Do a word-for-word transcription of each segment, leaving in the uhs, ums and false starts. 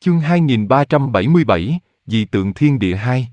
Chương hai nghìn ba trăm bảy mươi bảy, Dị tượng thiên địa hai.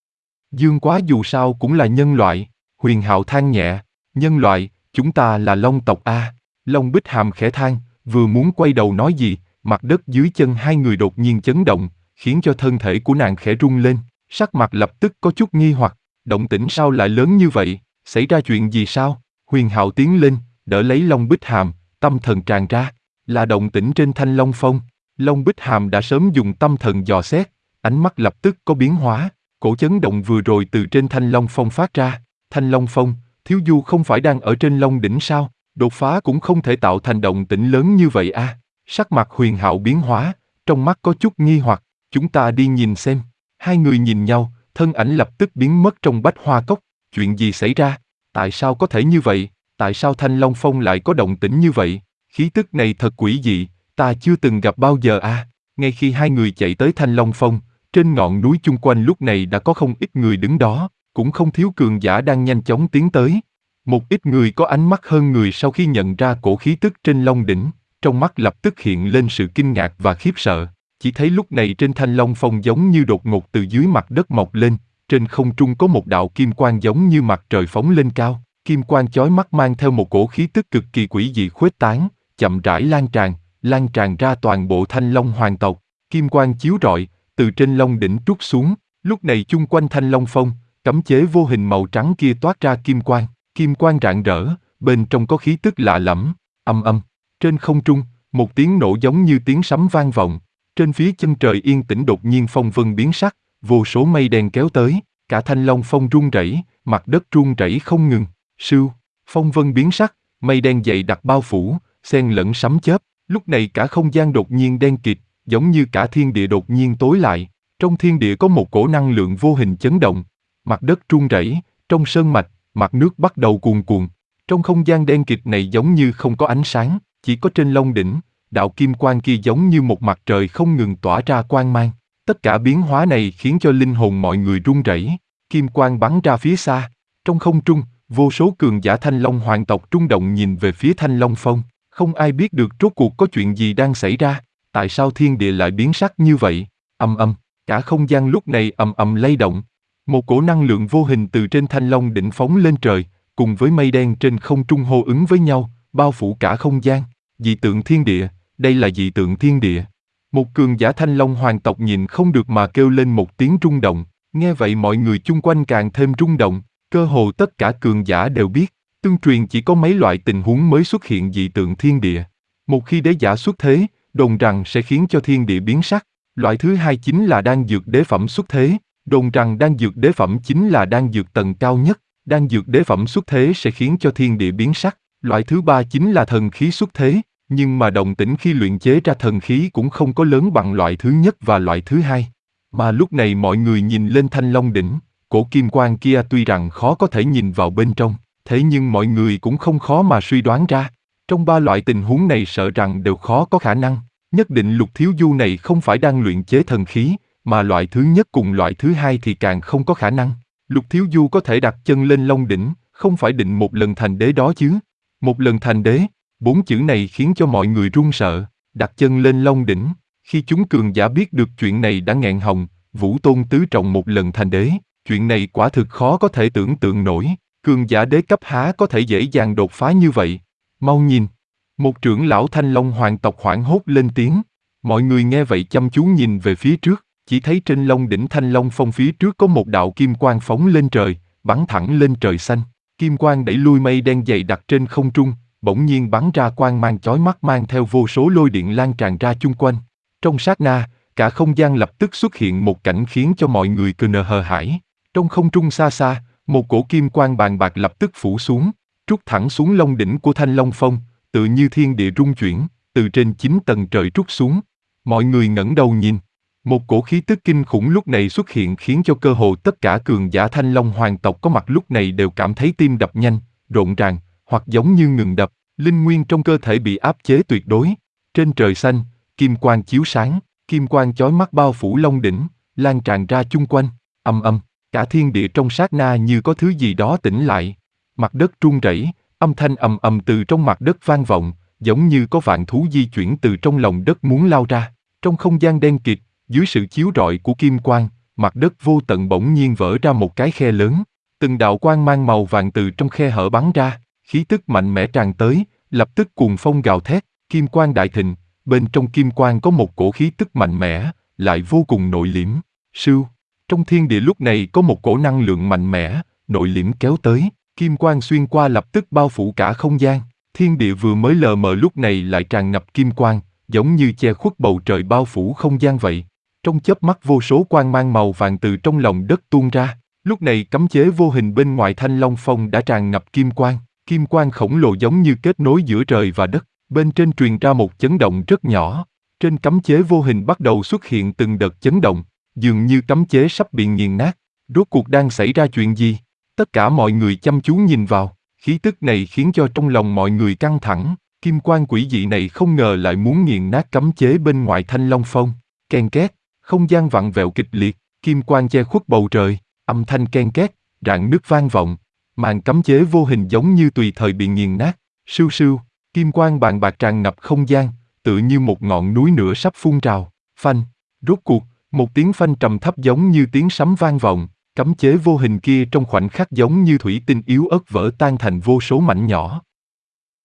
Dương Quá dù sao cũng là nhân loại, Huyền Hạo than nhẹ, nhân loại, chúng ta là Long tộc a. Long Bích Hàm khẽ than, vừa muốn quay đầu nói gì, mặt đất dưới chân hai người đột nhiên chấn động, khiến cho thân thể của nàng khẽ rung lên, sắc mặt lập tức có chút nghi hoặc, động tĩnh sao lại lớn như vậy, xảy ra chuyện gì sao? Huyền Hạo tiến lên, đỡ lấy Long Bích Hàm, tâm thần tràn ra, là động tĩnh trên Thanh Long Phong. Long Bích Hàm đã sớm dùng tâm thần dò xét, ánh mắt lập tức có biến hóa, cổ chấn động vừa rồi từ trên Thanh Long Phong phát ra. Thanh Long Phong, Thiếu Du không phải đang ở trên Long đỉnh sao? Đột phá cũng không thể tạo thành động tĩnh lớn như vậy a. À. Sắc mặt Huyền Hạo biến hóa, trong mắt có chút nghi hoặc, chúng ta đi nhìn xem. Hai người nhìn nhau, thân ảnh lập tức biến mất trong bách hoa cốc. Chuyện gì xảy ra? Tại sao có thể như vậy? Tại sao Thanh Long Phong lại có động tĩnh như vậy? Khí tức này thật quỷ dị, ta chưa từng gặp bao giờ a. À. Ngay khi hai người chạy tới Thanh Long Phong, trên ngọn núi chung quanh lúc này đã có không ít người đứng đó, cũng không thiếu cường giả đang nhanh chóng tiến tới. Một ít người có ánh mắt hơn người sau khi nhận ra cổ khí tức trên Long đỉnh, trong mắt lập tức hiện lên sự kinh ngạc và khiếp sợ. Chỉ thấy lúc này trên Thanh Long Phong giống như đột ngột từ dưới mặt đất mọc lên, trên không trung có một đạo kim quang giống như mặt trời phóng lên cao, kim quang chói mắt mang theo một cổ khí tức cực kỳ quỷ dị khuếch tán, chậm rãi lan tràn, lan tràn ra toàn bộ Thanh Long hoàng tộc. Kim quang chiếu rọi, từ trên Long đỉnh trút xuống, lúc này chung quanh Thanh Long Phong, cấm chế vô hình màu trắng kia toát ra kim quang, kim quang rạng rỡ, bên trong có khí tức lạ lẫm, âm âm. Trên không trung, một tiếng nổ giống như tiếng sấm vang vọng, trên phía chân trời yên tĩnh đột nhiên phong vân biến sắc, vô số mây đen kéo tới, cả Thanh Long Phong rung rẩy, mặt đất rung rẩy không ngừng, sưu, phong vân biến sắc, mây đen dày đặc bao phủ, xen lẫn sấm chớp, lúc này cả không gian đột nhiên đen kịt, giống như cả thiên địa đột nhiên tối lại, trong thiên địa có một cổ năng lượng vô hình chấn động, mặt đất rung rẩy, trong sơn mạch, mặt nước bắt đầu cuồn cuộn, trong không gian đen kịt này giống như không có ánh sáng, chỉ có trên Long đỉnh, đạo kim quang kia giống như một mặt trời không ngừng tỏa ra quang mang. Tất cả biến hóa này khiến cho linh hồn mọi người run rẩy, kim quang bắn ra phía xa, trong không trung, vô số cường giả Thanh Long hoàng tộc rung động nhìn về phía Thanh Long Phong, không ai biết được rốt cuộc có chuyện gì đang xảy ra, tại sao thiên địa lại biến sắc như vậy, ầm ầm, cả không gian lúc này ầm ầm lay động, một cổ năng lượng vô hình từ trên Thanh Long đỉnh phóng lên trời, cùng với mây đen trên không trung hô ứng với nhau, bao phủ cả không gian, dị tượng thiên địa, đây là dị tượng thiên địa. Một cường giả Thanh Long hoàng tộc nhìn không được mà kêu lên một tiếng rung động, nghe vậy mọi người chung quanh càng thêm rung động, cơ hồ tất cả cường giả đều biết, tương truyền chỉ có mấy loại tình huống mới xuất hiện dị tượng thiên địa. Một khi đế giả xuất thế, đồn rằng sẽ khiến cho thiên địa biến sắc, loại thứ hai chính là đan dược đế phẩm xuất thế, đồn rằng đan dược đế phẩm chính là đan dược tầng cao nhất, đan dược đế phẩm xuất thế sẽ khiến cho thiên địa biến sắc, loại thứ ba chính là thần khí xuất thế. Nhưng mà động tĩnh khi luyện chế ra thần khí cũng không có lớn bằng loại thứ nhất và loại thứ hai. Mà lúc này mọi người nhìn lên Thanh Long đỉnh, cổ kim quang kia tuy rằng khó có thể nhìn vào bên trong, thế nhưng mọi người cũng không khó mà suy đoán ra. Trong ba loại tình huống này sợ rằng đều khó có khả năng, nhất định Lục Thiếu Du này không phải đang luyện chế thần khí, mà loại thứ nhất cùng loại thứ hai thì càng không có khả năng. Lục Thiếu Du có thể đặt chân lên Long đỉnh, không phải định một lần thành đế đó chứ. Một lần thành đế. Bốn chữ này khiến cho mọi người run sợ, đặt chân lên Long đỉnh, khi chúng cường giả biết được chuyện này đã nghẹn họng, Vũ Tôn tứ trọng một lần thành đế, chuyện này quả thực khó có thể tưởng tượng nổi, cường giả đế cấp há có thể dễ dàng đột phá như vậy, mau nhìn, một trưởng lão Thanh Long hoàng tộc hoảng hốt lên tiếng, mọi người nghe vậy chăm chú nhìn về phía trước, chỉ thấy trên Long đỉnh Thanh Long Phong phía trước có một đạo kim quang phóng lên trời, bắn thẳng lên trời xanh, kim quang đẩy lui mây đen dày đặc trên không trung, bỗng nhiên bắn ra quang mang chói mắt mang theo vô số lôi điện lan tràn ra chung quanh. Trong sát na, cả không gian lập tức xuất hiện một cảnh khiến cho mọi người cơ nờ hờ hãi. Trong không trung xa xa, một cổ kim quang bàn bạc lập tức phủ xuống, trút thẳng xuống Long đỉnh của Thanh Long Phong, tự như thiên địa rung chuyển, từ trên chín tầng trời trút xuống. Mọi người ngẩng đầu nhìn, một cổ khí tức kinh khủng lúc này xuất hiện khiến cho cơ hồ tất cả cường giả Thanh Long hoàng tộc có mặt lúc này đều cảm thấy tim đập nhanh, rộn ràng, hoặc giống như ngừng đập, linh nguyên trong cơ thể bị áp chế tuyệt đối. Trên trời xanh, kim quang chiếu sáng, kim quang chói mắt bao phủ Long đỉnh, lan tràn ra chung quanh, ầm ầm, cả thiên địa trong sát na như có thứ gì đó tỉnh lại. Mặt đất rung rẩy, âm thanh ầm ầm từ trong mặt đất vang vọng, giống như có vạn thú di chuyển từ trong lòng đất muốn lao ra. Trong không gian đen kịt, dưới sự chiếu rọi của kim quang, mặt đất vô tận bỗng nhiên vỡ ra một cái khe lớn. Từng đạo quang mang màu vàng từ trong khe hở bắn ra, khí tức mạnh mẽ tràn tới, lập tức cuồng phong gào thét, kim quang đại thịnh, bên trong kim quang có một cổ khí tức mạnh mẽ, lại vô cùng nội liễm. Sưu, trong thiên địa lúc này có một cổ năng lượng mạnh mẽ, nội liễm kéo tới, kim quang xuyên qua lập tức bao phủ cả không gian. Thiên địa vừa mới lờ mờ lúc này lại tràn ngập kim quang, giống như che khuất bầu trời bao phủ không gian vậy. Trong chớp mắt vô số quang mang màu vàng từ trong lòng đất tuôn ra. Lúc này cấm chế vô hình bên ngoài Thanh Long Phong đã tràn ngập kim quang. Kim quang khổng lồ giống như kết nối giữa trời và đất. Bên trên truyền ra một chấn động rất nhỏ. Trên cấm chế vô hình bắt đầu xuất hiện từng đợt chấn động, dường như cấm chế sắp bị nghiền nát. Rốt cuộc đang xảy ra chuyện gì? Tất cả mọi người chăm chú nhìn vào. Khí tức này khiến cho trong lòng mọi người căng thẳng. Kim quang quỷ dị này không ngờ lại muốn nghiền nát cấm chế bên ngoài Thanh Long Phong. Ken két, không gian vặn vẹo kịch liệt, kim quang che khuất bầu trời, âm thanh ken két, rạn nứt vang vọng. Màn cấm chế vô hình giống như tùy thời bị nghiền nát. Sưu sưu, kim quang bàn bạc tràn ngập không gian, tựa như một ngọn núi lửa sắp phun trào. Phanh, rốt cuộc, một tiếng phanh trầm thấp giống như tiếng sấm vang vọng. Cấm chế vô hình kia trong khoảnh khắc giống như thủy tinh yếu ớt vỡ tan thành vô số mảnh nhỏ.